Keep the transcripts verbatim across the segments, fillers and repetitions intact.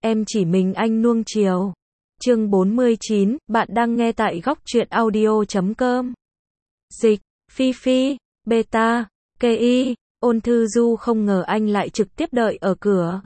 em chỉ mình anh nuông chiều. Chương bốn mươi chín, bạn đang nghe tại góc truyện audio chấm com. Dịch, Phi Phi, Beta, Ki, Ôn Thư Du không ngờ anh lại trực tiếp đợi ở cửa.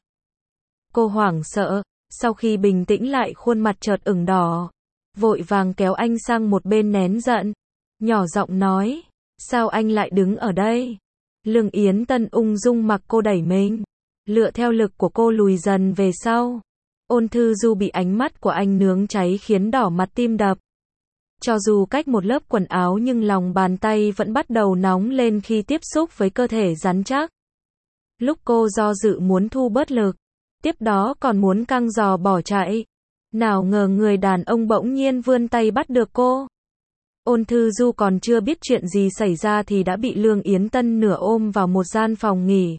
Cô hoảng sợ, sau khi bình tĩnh lại khuôn mặt chợt ửng đỏ, vội vàng kéo anh sang một bên nén giận, nhỏ giọng nói, sao anh lại đứng ở đây? Lương Yến Tân ung dung mặc cô đẩy mình, lựa theo lực của cô lùi dần về sau. Ôn Thư Du bị ánh mắt của anh nướng cháy khiến đỏ mặt tim đập. Cho dù cách một lớp quần áo nhưng lòng bàn tay vẫn bắt đầu nóng lên khi tiếp xúc với cơ thể rắn chắc. Lúc cô do dự muốn thu bớt lực, tiếp đó còn muốn căng giò bỏ chạy, nào ngờ người đàn ông bỗng nhiên vươn tay bắt được cô. Ôn Thư Du còn chưa biết chuyện gì xảy ra thì đã bị Lương Yến Tân nửa ôm vào một gian phòng nghỉ.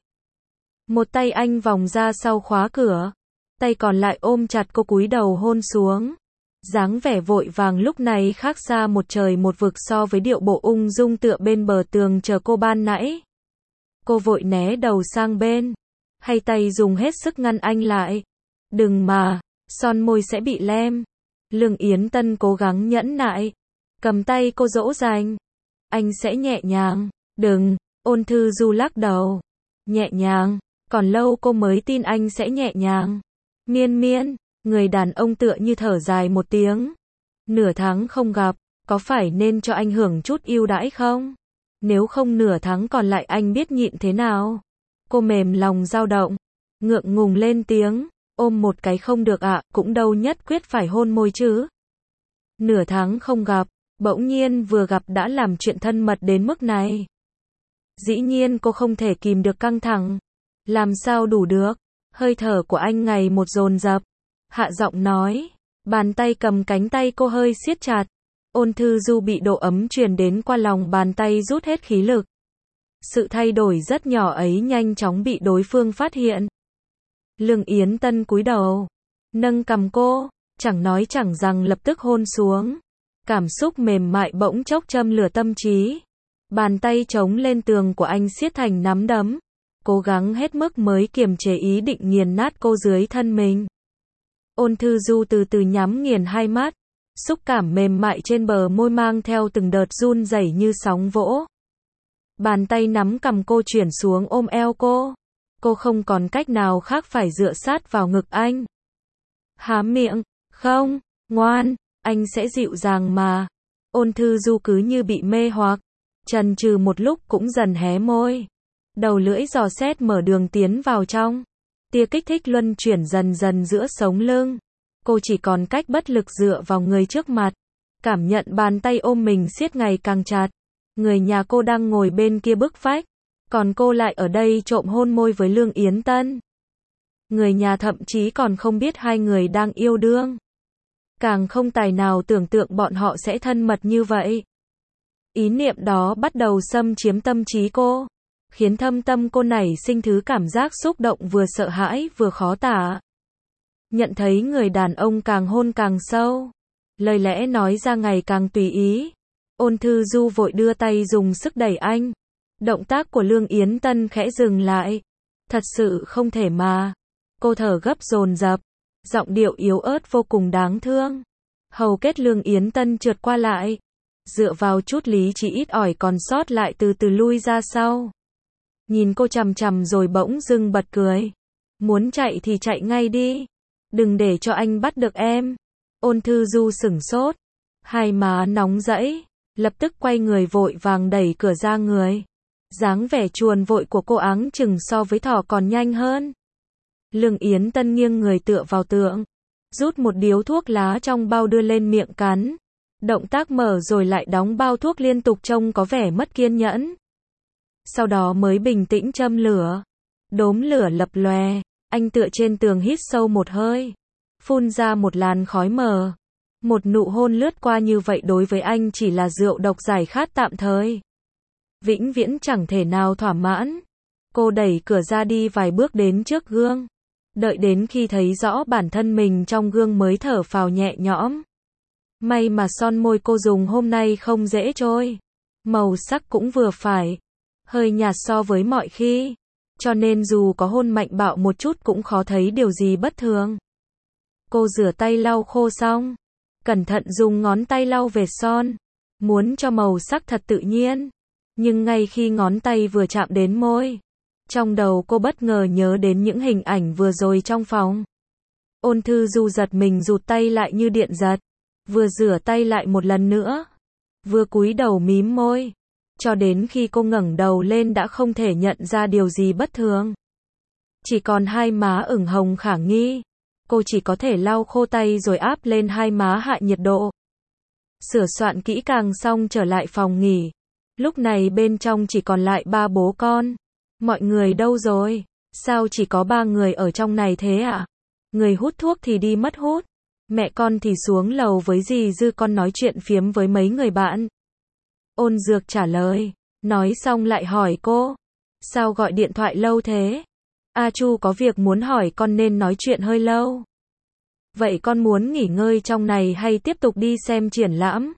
Một tay anh vòng ra sau khóa cửa, tay còn lại ôm chặt cô cúi đầu hôn xuống. Dáng vẻ vội vàng lúc này khác xa một trời một vực so với điệu bộ ung dung tựa bên bờ tường chờ cô ban nãy. Cô vội né đầu sang bên, hay tay dùng hết sức ngăn anh lại. Đừng mà, son môi sẽ bị lem. Lương Yến Tân cố gắng nhẫn nại, cầm tay cô dỗ dành. Anh sẽ nhẹ nhàng. Đừng, Ôn Thư Du lắc đầu. Nhẹ nhàng, còn lâu cô mới tin anh sẽ nhẹ nhàng. Miên miên, người đàn ông tựa như thở dài một tiếng. Nửa tháng không gặp, có phải nên cho anh hưởng chút ưu đãi không? Nếu không nửa tháng còn lại anh biết nhịn thế nào? Cô mềm lòng dao động, ngượng ngùng lên tiếng, ôm một cái không được ạ, à, cũng đâu nhất quyết phải hôn môi chứ. Nửa tháng không gặp, bỗng nhiên vừa gặp đã làm chuyện thân mật đến mức này. Dĩ nhiên cô không thể kìm được căng thẳng. Làm sao đủ được? Hơi thở của anh ngày một dồn dập. Hạ giọng nói, bàn tay cầm cánh tay cô hơi siết chặt. Ôn Thư Du bị độ ấm truyền đến qua lòng bàn tay rút hết khí lực. Sự thay đổi rất nhỏ ấy nhanh chóng bị đối phương phát hiện. Lương Yến Tân cúi đầu, nâng cằm cô, chẳng nói chẳng rằng lập tức hôn xuống. Cảm xúc mềm mại bỗng chốc châm lửa tâm trí. Bàn tay chống lên tường của anh siết thành nắm đấm, cố gắng hết mức mới kiềm chế ý định nghiền nát cô dưới thân mình. Ôn Thư Du từ từ nhắm nghiền hai mắt, xúc cảm mềm mại trên bờ môi mang theo từng đợt run rẩy như sóng vỗ. Bàn tay nắm cầm cô chuyển xuống ôm eo cô. Cô không còn cách nào khác phải dựa sát vào ngực anh. Há miệng, không, ngoan, anh sẽ dịu dàng mà. Ôn Thư Du cứ như bị mê hoặc, chần chừ một lúc cũng dần hé môi. Đầu lưỡi dò xét mở đường tiến vào trong. Tia kích thích luân chuyển dần dần giữa sống lưng. Cô chỉ còn cách bất lực dựa vào người trước mặt. Cảm nhận bàn tay ôm mình siết ngày càng chặt. Người nhà cô đang ngồi bên kia bức vách. Còn cô lại ở đây trộm hôn môi với Lương Yến Tân. Người nhà thậm chí còn không biết hai người đang yêu đương. Càng không tài nào tưởng tượng bọn họ sẽ thân mật như vậy. Ý niệm đó bắt đầu xâm chiếm tâm trí cô, khiến thâm tâm cô nảy sinh thứ cảm giác xúc động vừa sợ hãi vừa khó tả. Nhận thấy người đàn ông càng hôn càng sâu, lời lẽ nói ra ngày càng tùy ý. Ôn Thư Du vội đưa tay dùng sức đẩy anh. Động tác của Lương Yến Tân khẽ dừng lại. Thật sự không thể mà. Cô thở gấp dồn dập, giọng điệu yếu ớt vô cùng đáng thương. Hầu kết Lương Yến Tân trượt qua lại, dựa vào chút lý trí ít ỏi còn sót lại từ từ lui ra sau. Nhìn cô chằm chằm rồi bỗng dưng bật cười. Muốn chạy thì chạy ngay đi. Đừng để cho anh bắt được em. Ôn Thư Du sửng sốt, hai má nóng rẫy, lập tức quay người vội vàng đẩy cửa ra người. Dáng vẻ chuồn vội của cô áng chừng so với thỏ còn nhanh hơn. Lương Yến Tân nghiêng người tựa vào tường, rút một điếu thuốc lá trong bao đưa lên miệng cắn. Động tác mở rồi lại đóng bao thuốc liên tục trông có vẻ mất kiên nhẫn. Sau đó mới bình tĩnh châm lửa. Đốm lửa lập lòe, anh tựa trên tường hít sâu một hơi, phun ra một làn khói mờ. Một nụ hôn lướt qua như vậy đối với anh chỉ là rượu độc giải khát tạm thời. Vĩnh viễn chẳng thể nào thỏa mãn. Cô đẩy cửa ra đi vài bước đến trước gương. Đợi đến khi thấy rõ bản thân mình trong gương mới thở phào nhẹ nhõm. May mà son môi cô dùng hôm nay không dễ trôi. Màu sắc cũng vừa phải, hơi nhạt so với mọi khi. Cho nên dù có hôn mạnh bạo một chút cũng khó thấy điều gì bất thường. Cô rửa tay lau khô xong, cẩn thận dùng ngón tay lau vệt son, muốn cho màu sắc thật tự nhiên. Nhưng ngay khi ngón tay vừa chạm đến môi, trong đầu cô bất ngờ nhớ đến những hình ảnh vừa rồi trong phòng. Ôn Thư Du giật mình rụt tay lại như điện giật, vừa rửa tay lại một lần nữa, vừa cúi đầu mím môi, cho đến khi cô ngẩng đầu lên đã không thể nhận ra điều gì bất thường. Chỉ còn hai má ửng hồng khả nghi, cô chỉ có thể lau khô tay rồi áp lên hai má hạ nhiệt độ. Sửa soạn kỹ càng xong trở lại phòng nghỉ. Lúc này bên trong chỉ còn lại ba bố con. Mọi người đâu rồi? Sao chỉ có ba người ở trong này thế ạ? À? Người hút thuốc thì đi mất hút. Mẹ con thì xuống lầu với dì Dư con nói chuyện phiếm với mấy người bạn. Ôn Dược trả lời. Nói xong lại hỏi cô. Sao gọi điện thoại lâu thế? A Chu có việc muốn hỏi con nên nói chuyện hơi lâu. Vậy con muốn nghỉ ngơi trong này hay tiếp tục đi xem triển lãm?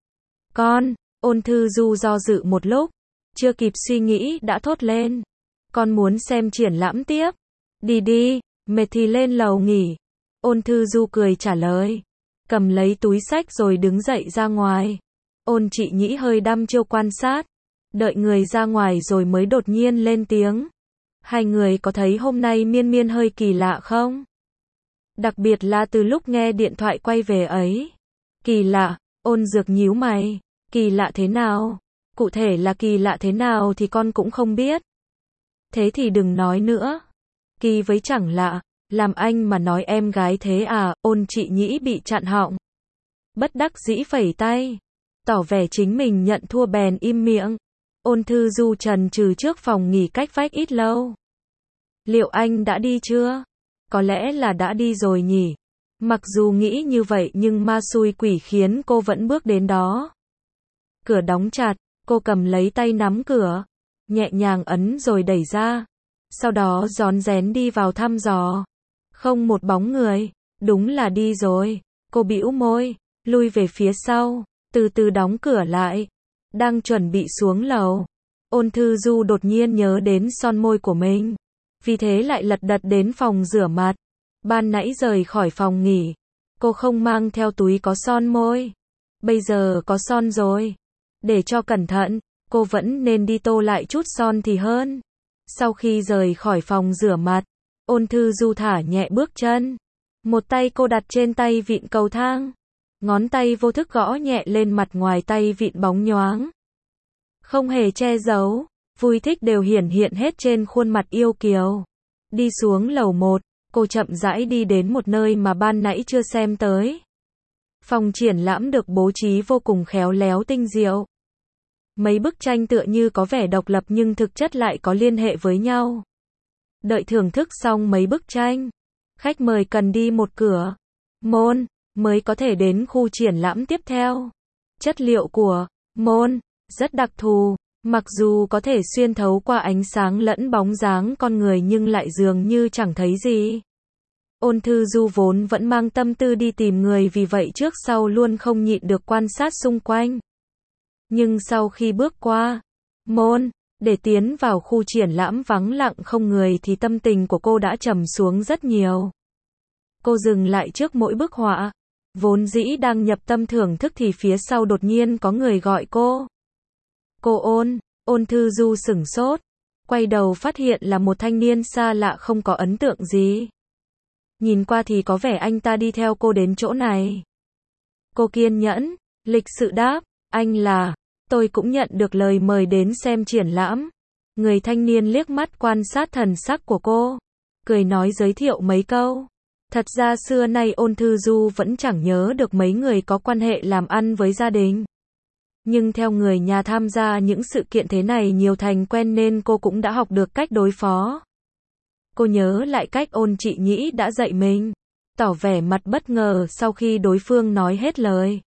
Con, Ôn Thư Du do dự một lúc, chưa kịp suy nghĩ đã thốt lên. Con muốn xem triển lãm tiếp. Đi đi, mệt thì lên lầu nghỉ. Ôn Thư Du cười trả lời. Cầm lấy túi xách rồi đứng dậy ra ngoài. Ôn Chị Nhĩ hơi đăm chiêu quan sát. Đợi người ra ngoài rồi mới đột nhiên lên tiếng. Hai người có thấy hôm nay Miên Miên hơi kỳ lạ không? Đặc biệt là từ lúc nghe điện thoại quay về ấy. Kỳ lạ, Ôn Dược nhíu mày. Kỳ lạ thế nào? Cụ thể là kỳ lạ thế nào thì con cũng không biết. Thế thì đừng nói nữa. Kỳ với chẳng lạ, làm anh mà nói em gái thế à? Ôn Chị Nhĩ bị chặn họng. Bất đắc dĩ phẩy tay, tỏ vẻ chính mình nhận thua bèn im miệng. Ôn Thư Du chần chừ trước phòng nghỉ cách vách ít lâu. Liệu anh đã đi chưa? Có lẽ là đã đi rồi nhỉ. Mặc dù nghĩ như vậy nhưng ma xui quỷ khiến cô vẫn bước đến đó. Cửa đóng chặt, cô cầm lấy tay nắm cửa, nhẹ nhàng ấn rồi đẩy ra. Sau đó rón rén đi vào thăm dò. Không một bóng người, đúng là đi rồi. Cô bĩu môi, lui về phía sau, từ từ đóng cửa lại. Đang chuẩn bị xuống lầu, Ôn Thư Du đột nhiên nhớ đến son môi của mình. Vì thế lại lật đật đến phòng rửa mặt. Ban nãy rời khỏi phòng nghỉ, cô không mang theo túi có son môi. Bây giờ có son rồi. Để cho cẩn thận, cô vẫn nên đi tô lại chút son thì hơn. Sau khi rời khỏi phòng rửa mặt, Ôn Thư Du thả nhẹ bước chân. Một tay cô đặt trên tay vịn cầu thang. Ngón tay vô thức gõ nhẹ lên mặt ngoài tay vịn bóng nhoáng. Không hề che giấu, vui thích đều hiển hiện hết trên khuôn mặt yêu kiều. Đi xuống lầu một, cô chậm rãi đi đến một nơi mà ban nãy chưa xem tới. Phòng triển lãm được bố trí vô cùng khéo léo tinh diệu. Mấy bức tranh tựa như có vẻ độc lập nhưng thực chất lại có liên hệ với nhau. Đợi thưởng thức xong mấy bức tranh, khách mời cần đi một cửa môn mới có thể đến khu triển lãm tiếp theo. Chất liệu của môn rất đặc thù, mặc dù có thể xuyên thấu qua ánh sáng lẫn bóng dáng con người nhưng lại dường như chẳng thấy gì. Ôn Thư Du vốn vẫn mang tâm tư đi tìm người, vì vậy trước sau luôn không nhịn được quan sát xung quanh. Nhưng sau khi bước qua môn, để tiến vào khu triển lãm vắng lặng không người thì tâm tình của cô đã trầm xuống rất nhiều. Cô dừng lại trước mỗi bức họa, vốn dĩ đang nhập tâm thưởng thức thì phía sau đột nhiên có người gọi cô. Cô Ôn, Ôn Thư Du sửng sốt, quay đầu phát hiện là một thanh niên xa lạ không có ấn tượng gì. Nhìn qua thì có vẻ anh ta đi theo cô đến chỗ này. Cô kiên nhẫn, lịch sự đáp, anh là, tôi cũng nhận được lời mời đến xem triển lãm. Người thanh niên liếc mắt quan sát thần sắc của cô, cười nói giới thiệu mấy câu. Thật ra xưa nay Ôn Thư Du vẫn chẳng nhớ được mấy người có quan hệ làm ăn với gia đình. Nhưng theo người nhà tham gia những sự kiện thế này nhiều thành quen nên cô cũng đã học được cách đối phó. Cô nhớ lại cách Ôn Chị Nhĩ đã dạy mình, tỏ vẻ mặt bất ngờ sau khi đối phương nói hết lời.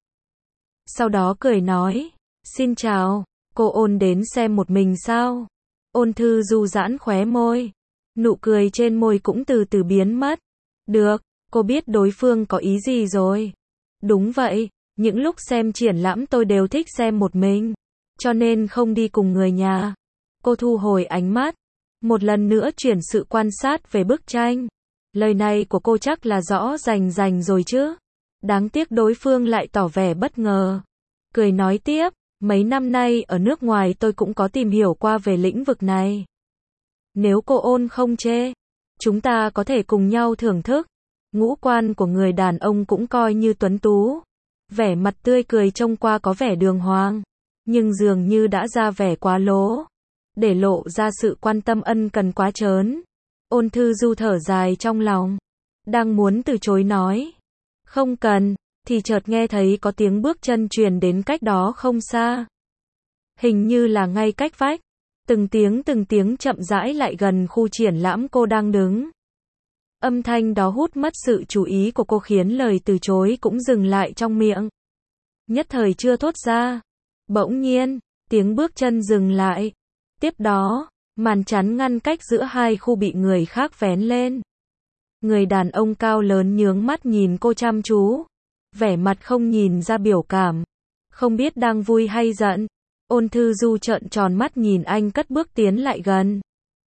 Sau đó cười nói, xin chào, cô Ôn đến xem một mình sao? Ôn Thư Du giãn khóe môi, nụ cười trên môi cũng từ từ biến mất. Được, cô biết đối phương có ý gì rồi. Đúng vậy, những lúc xem triển lãm tôi đều thích xem một mình, cho nên không đi cùng người nhà. Cô thu hồi ánh mắt, một lần nữa chuyển sự quan sát về bức tranh. Lời này của cô chắc là rõ rành rành rồi chứ. Đáng tiếc đối phương lại tỏ vẻ bất ngờ. Cười nói tiếp, mấy năm nay ở nước ngoài tôi cũng có tìm hiểu qua về lĩnh vực này. Nếu cô Ôn không chê, chúng ta có thể cùng nhau thưởng thức. Ngũ quan của người đàn ông cũng coi như tuấn tú. Vẻ mặt tươi cười trông qua có vẻ đường hoàng, nhưng dường như đã ra vẻ quá lố, để lộ ra sự quan tâm ân cần quá trớn. Ôn Thư Du thở dài trong lòng, đang muốn từ chối nói không cần, thì chợt nghe thấy có tiếng bước chân truyền đến cách đó không xa. Hình như là ngay cách vách, từng tiếng từng tiếng chậm rãi lại gần khu triển lãm cô đang đứng. Âm thanh đó hút mất sự chú ý của cô khiến lời từ chối cũng dừng lại trong miệng. Nhất thời chưa thốt ra. Bỗng nhiên, tiếng bước chân dừng lại. Tiếp đó, màn chắn ngăn cách giữa hai khu bị người khác vén lên. Người đàn ông cao lớn nhướng mắt nhìn cô chăm chú. Vẻ mặt không nhìn ra biểu cảm. Không biết đang vui hay giận. Ôn Thư Du trợn tròn mắt nhìn anh cất bước tiến lại gần.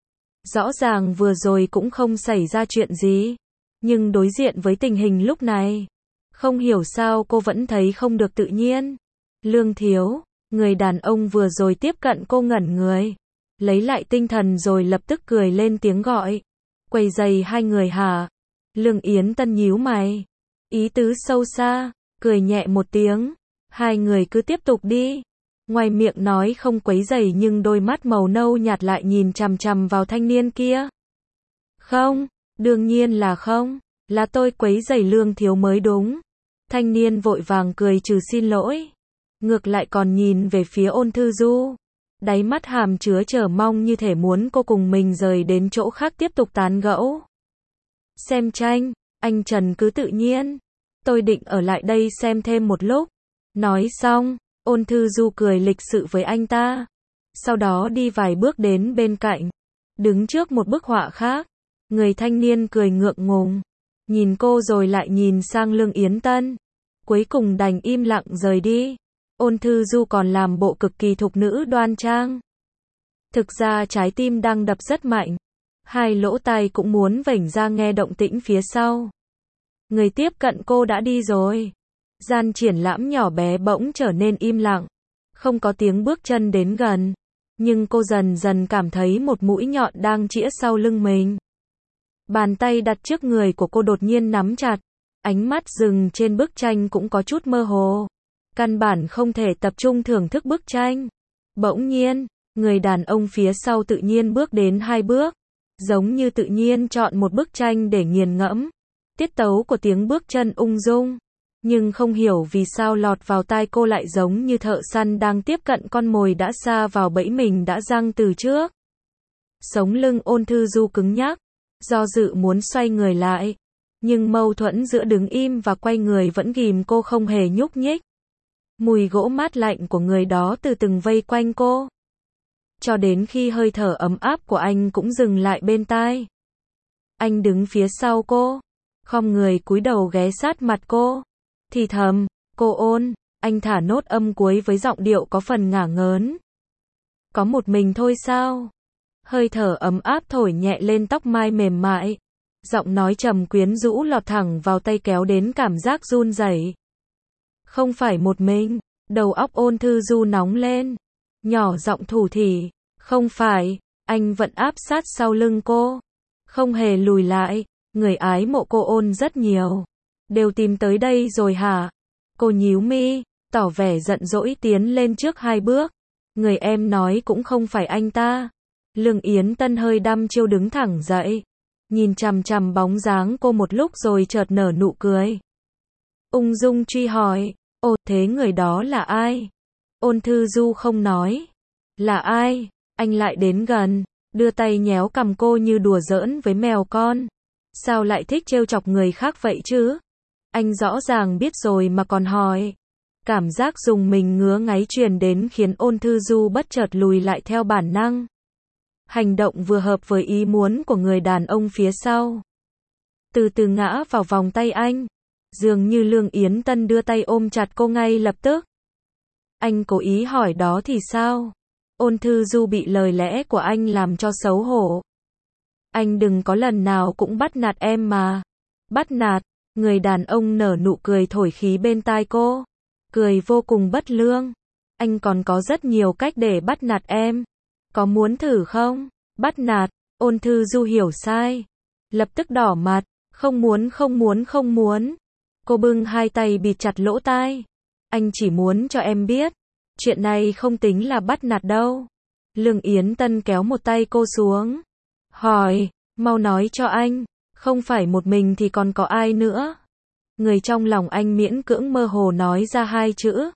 Rõ ràng vừa rồi cũng không xảy ra chuyện gì. Nhưng đối diện với tình hình lúc này, không hiểu sao cô vẫn thấy không được tự nhiên. Lương Thiếu, người đàn ông vừa rồi tiếp cận cô ngẩn người. Lấy lại tinh thần rồi lập tức cười lên tiếng gọi. Quầy giày hai người hả? Lương Yến Tân nhíu mày. Ý tứ sâu xa, cười nhẹ một tiếng. Hai người cứ tiếp tục đi. Ngoài miệng nói không quấy rầy nhưng đôi mắt màu nâu nhạt lại nhìn chằm chằm vào thanh niên kia. Không, đương nhiên là không, là tôi quấy rầy Lương Thiếu mới đúng. Thanh niên vội vàng cười trừ xin lỗi. Ngược lại còn nhìn về phía Ôn Thư Du. Đáy mắt hàm chứa chờ mong như thể muốn cô cùng mình rời đến chỗ khác tiếp tục tán gẫu. Xem tranh, anh Trần cứ tự nhiên. Tôi định ở lại đây xem thêm một lúc. Nói xong, Ôn Thư Du cười lịch sự với anh ta. Sau đó đi vài bước đến bên cạnh. Đứng trước một bức họa khác. Người thanh niên cười ngượng ngùng. Nhìn cô rồi lại nhìn sang Lương Yến Tân. Cuối cùng đành im lặng rời đi. Ôn Thư Du còn làm bộ cực kỳ thục nữ đoan trang. Thực ra trái tim đang đập rất mạnh. Hai lỗ tai cũng muốn vểnh ra nghe động tĩnh phía sau. Người tiếp cận cô đã đi rồi. Gian triển lãm nhỏ bé bỗng trở nên im lặng. Không có tiếng bước chân đến gần. Nhưng cô dần dần cảm thấy một mũi nhọn đang chĩa sau lưng mình. Bàn tay đặt trước người của cô đột nhiên nắm chặt. Ánh mắt dừng trên bức tranh cũng có chút mơ hồ. Căn bản không thể tập trung thưởng thức bức tranh. Bỗng nhiên, người đàn ông phía sau tự nhiên bước đến hai bước. Giống như tự nhiên chọn một bức tranh để nghiền ngẫm. Tiết tấu của tiếng bước chân ung dung. Nhưng không hiểu vì sao lọt vào tai cô lại giống như thợ săn đang tiếp cận con mồi đã sa vào bẫy mình đã giăng từ trước. Sống lưng Ôn Thư Du cứng nhắc. Do dự muốn xoay người lại. Nhưng mâu thuẫn giữa đứng im và quay người vẫn ghìm cô không hề nhúc nhích. Mùi gỗ mát lạnh của người đó từ từng vây quanh cô. Cho đến khi hơi thở ấm áp của anh cũng dừng lại bên tai. Anh đứng phía sau cô. Khom người cúi đầu ghé sát mặt cô. Thì thầm, cô Ôn, anh thả nốt âm cuối với giọng điệu có phần ngả ngớn. Có một mình thôi sao? Hơi thở ấm áp thổi nhẹ lên tóc mai mềm mại. Giọng nói trầm quyến rũ lọt thẳng vào tay kéo đến cảm giác run rẩy. Không phải một mình, đầu óc Ôn Thư Du nóng lên. Nhỏ giọng thủ thỉ, không phải, anh vẫn áp sát sau lưng cô. Không hề lùi lại, người ái mộ cô Ôn rất nhiều. Đều tìm tới đây rồi hả? Cô nhíu mi, tỏ vẻ giận dỗi tiến lên trước hai bước. Người em nói cũng không phải anh ta. Lương Yến Tân hơi đăm chiêu đứng thẳng dậy. Nhìn chằm chằm bóng dáng cô một lúc rồi chợt nở nụ cười. Ung dung truy hỏi, ồ thế người đó là ai? Ôn Thư Du không nói. Là ai? Anh lại đến gần, đưa tay nhéo cằm cô như đùa giỡn với mèo con. Sao lại thích trêu chọc người khác vậy chứ? Anh rõ ràng biết rồi mà còn hỏi. Cảm giác dùng mình ngứa ngáy truyền đến khiến Ôn Thư Du bất chợt lùi lại theo bản năng. Hành động vừa hợp với ý muốn của người đàn ông phía sau. Từ từ ngã vào vòng tay anh. Dường như Lương Yến Tân đưa tay ôm chặt cô ngay lập tức. Anh cố ý hỏi đó thì sao? Ôn Thư Du bị lời lẽ của anh làm cho xấu hổ. Anh đừng có lần nào cũng bắt nạt em mà. Bắt nạt, người đàn ông nở nụ cười thổi khí bên tai cô. Cười vô cùng bất lương. Anh còn có rất nhiều cách để bắt nạt em. Có muốn thử không? Bắt nạt, Ôn Thư Du hiểu sai. Lập tức đỏ mặt, không muốn không muốn không muốn. Cô bưng hai tay bịt chặt lỗ tai. Anh chỉ muốn cho em biết. Chuyện này không tính là bắt nạt đâu. Lương Yến Tân kéo một tay cô xuống. Hỏi, mau nói cho anh. Không phải một mình thì còn có ai nữa? Người trong lòng anh miễn cưỡng mơ hồ nói ra hai chữ.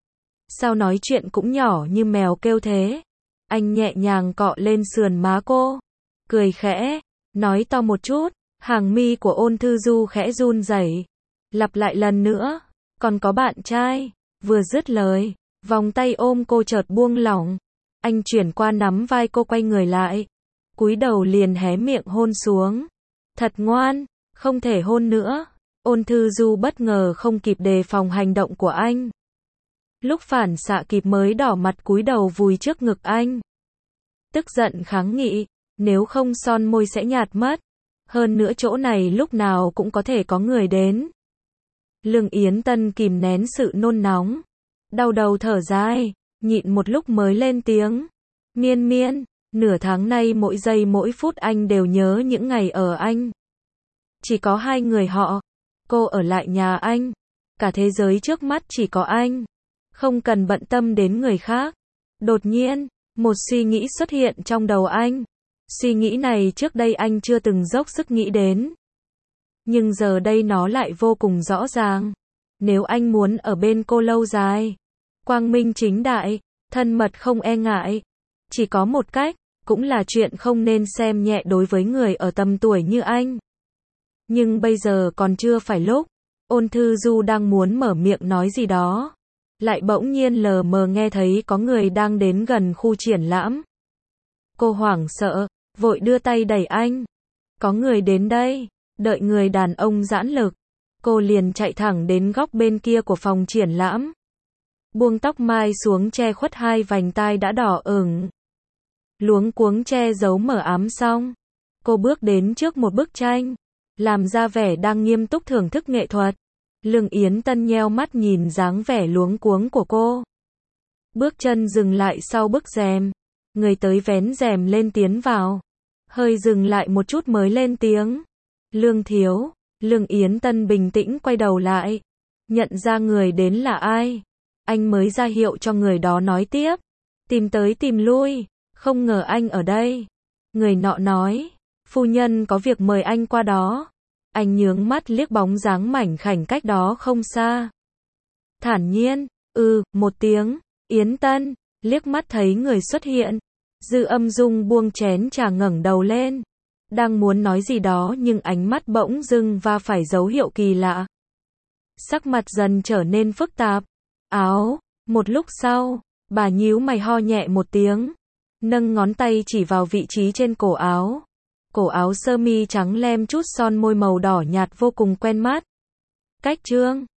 Sao nói chuyện cũng nhỏ như mèo kêu thế? Anh nhẹ nhàng cọ lên sườn má cô. Cười khẽ, nói to một chút. Hàng mi của Ôn Thư Du khẽ run rẩy. Lặp lại lần nữa. Còn có bạn trai. Vừa dứt lời, vòng tay ôm cô chợt buông lỏng. Anh chuyển qua nắm vai cô quay người lại. Cúi đầu liền hé miệng hôn xuống. Thật ngoan, không thể hôn nữa. Ôn Thư Du bất ngờ không kịp đề phòng hành động của anh. Lúc phản xạ kịp mới đỏ mặt cúi đầu vùi trước ngực anh. Tức giận kháng nghị, nếu không son môi sẽ nhạt mất. Hơn nữa chỗ này lúc nào cũng có thể có người đến. Lương Yến Tân kìm nén sự nôn nóng. Đau đầu thở dài, nhịn một lúc mới lên tiếng. Miên Miên, nửa tháng nay mỗi giây mỗi phút anh đều nhớ những ngày ở anh. Chỉ có hai người họ. Cô ở lại nhà anh. Cả thế giới trước mắt chỉ có anh. Không cần bận tâm đến người khác. Đột nhiên, một suy nghĩ xuất hiện trong đầu anh. Suy nghĩ này trước đây anh chưa từng dốc sức nghĩ đến. Nhưng giờ đây nó lại vô cùng rõ ràng. Nếu anh muốn ở bên cô lâu dài, quang minh chính đại, thân mật không e ngại, chỉ có một cách, cũng là chuyện không nên xem nhẹ đối với người ở tầm tuổi như anh. Nhưng bây giờ còn chưa phải lúc. Ôn Thư Du đang muốn mở miệng nói gì đó. Lại bỗng nhiên lờ mờ nghe thấy có người đang đến gần khu triển lãm. Cô hoảng sợ, vội đưa tay đẩy anh. Có người đến đây. Đợi người đàn ông giãn lực. Cô liền chạy thẳng đến góc bên kia của phòng triển lãm. Buông tóc mai xuống che khuất hai vành tai đã đỏ ửng. Luống cuống che giấu mờ ám xong. Cô bước đến trước một bức tranh. Làm ra vẻ đang nghiêm túc thưởng thức nghệ thuật. Lương Yến Tân nheo mắt nhìn dáng vẻ luống cuống của cô. Bước chân dừng lại sau bức rèm. Người tới vén rèm lên tiến vào. Hơi dừng lại một chút mới lên tiếng. Lương thiếu. Lương Yến Tân bình tĩnh quay đầu lại. Nhận ra người đến là ai. Anh mới ra hiệu cho người đó nói tiếp. Tìm tới tìm lui. Không ngờ anh ở đây. Người nọ nói. Phu nhân có việc mời anh qua đó. Anh nhướng mắt liếc bóng dáng mảnh khảnh cách đó không xa. Thản nhiên. Ừ, một tiếng. Yến Tân. Liếc mắt thấy người xuất hiện. Dư Âm Dung buông chén trà ngẩng đầu lên. Đang muốn nói gì đó nhưng ánh mắt bỗng dưng va phải dấu hiệu kỳ lạ. Sắc mặt dần trở nên phức tạp. Áo. Một lúc sau, bà nhíu mày ho nhẹ một tiếng. Nâng ngón tay chỉ vào vị trí trên cổ áo. Cổ áo sơ mi trắng lem chút son môi màu đỏ nhạt vô cùng quen mắt. Cách trương.